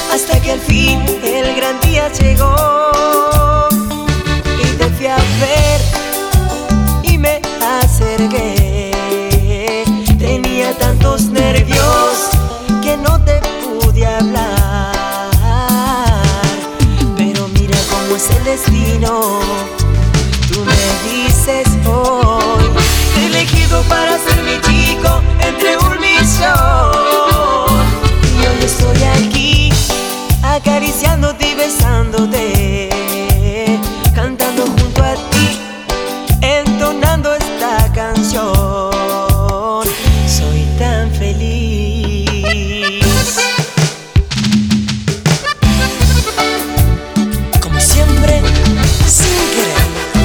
hasta que al fin el gran día llegó y te fui a ver y me acerqué. Tenía tantos nervios que no te pude hablar, pero mira cómo es el destino. Tú me dices hoy, te he elegido para ser mi chico entre un millón. Y hoy estoy aquí, acariciándote y besándote, cantando junto a ti, entonando esta canción. Soy tan feliz. Como siempre, sin querer.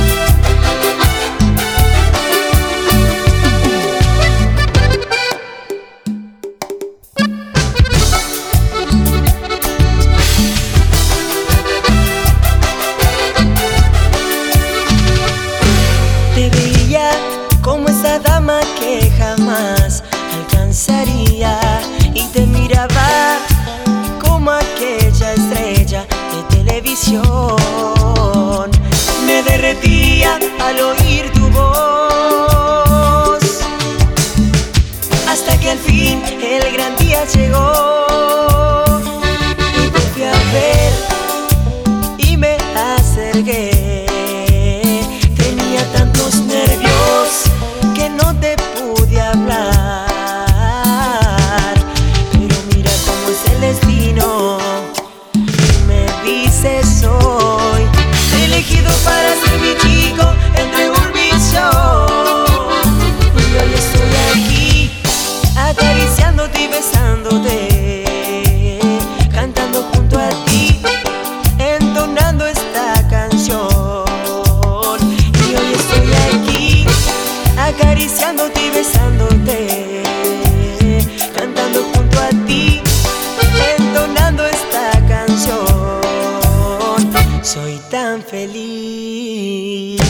Te veía como esa dama que jamás alcanzaría, y te miraba como aquella estrella de televisión. Me derretía al oír tu voz, hasta que al fin el gran día llegó y te fui a ver y me acerqué. Tenía tantos nervios que no te pude hablar, pero mira cómo es el destino. Me dices hoy, te he elegido para ser mi chico entre un millón. Y hoy estoy aquí, acariciándote y besándote, cantando junto a ti, entonando esta canción. Y hoy estoy aquí, acariciándote y besándote, cantando junto a ti, entonando esta canción. Soy tan feliz.